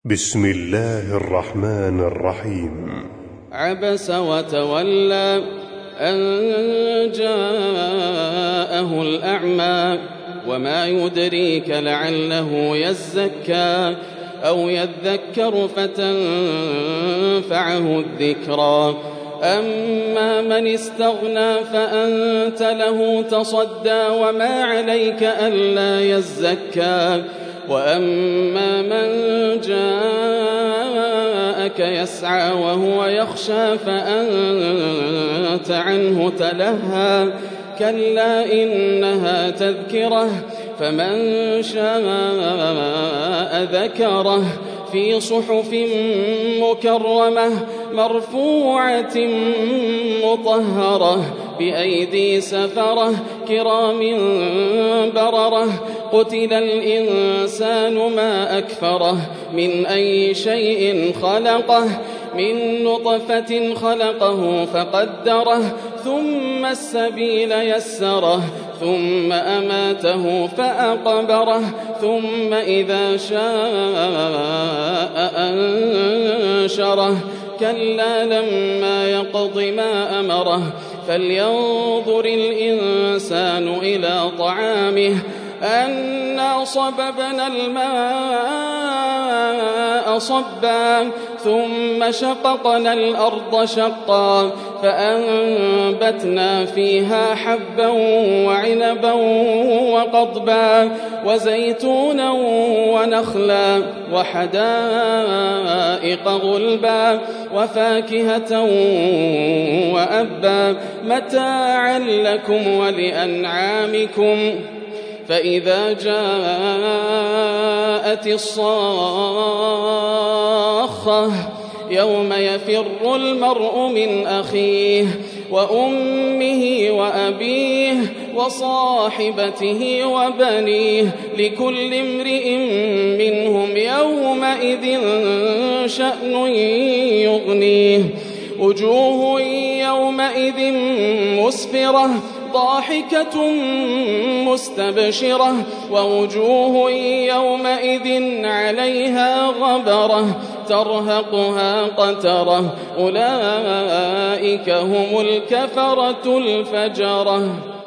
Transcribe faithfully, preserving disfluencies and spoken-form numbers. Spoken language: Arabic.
بسم الله الرحمن الرحيم. عبس وتولى أن جاءه الأعمى وما يدريك لعله يزكى أو يذكر فتنفعه الذكرى. أما من استغنى فأنت له تصدى وما عليك ألا يزكى. وأما من جاءك يسعى وهو يخشى فأنت عنه تلهى. كلا إنها تذكرة فمن شاء ذكره في صحف مكرمة مرفوعة مطهرة بأيدي سفرة كرام بررة. قتل الإنسان ما أكفره من أي شيء خلقه من نطفة خلقه فقدره ثم السبيل يسره ثم أماته فأقبره ثم إذا شاء أنشره. كلا لما يقض ما أمره فلينظر الإنسان إلى طعامه أنا صببنا الماء صبا ثم شققنا الأرض شقا فأنبتنا فيها حبا وعنبا وقضبا وزيتونا ونخلا وحدائق غلبا وفاكهة وأبا متاعا لكم ولأنعامكم. فإذا جاءت الصاخة يوم يفر المرء من أخيه وأمه وأبيه وصاحبته وبنيه لكل امرئ منهم يومئذ شأن يغنيه. وجوه يومئذ مسفرة ضاحكة مستبشرة ووجوه يومئذ عليها غبرة ترهقها قترة. أولئك هم الكفرة الفجرة.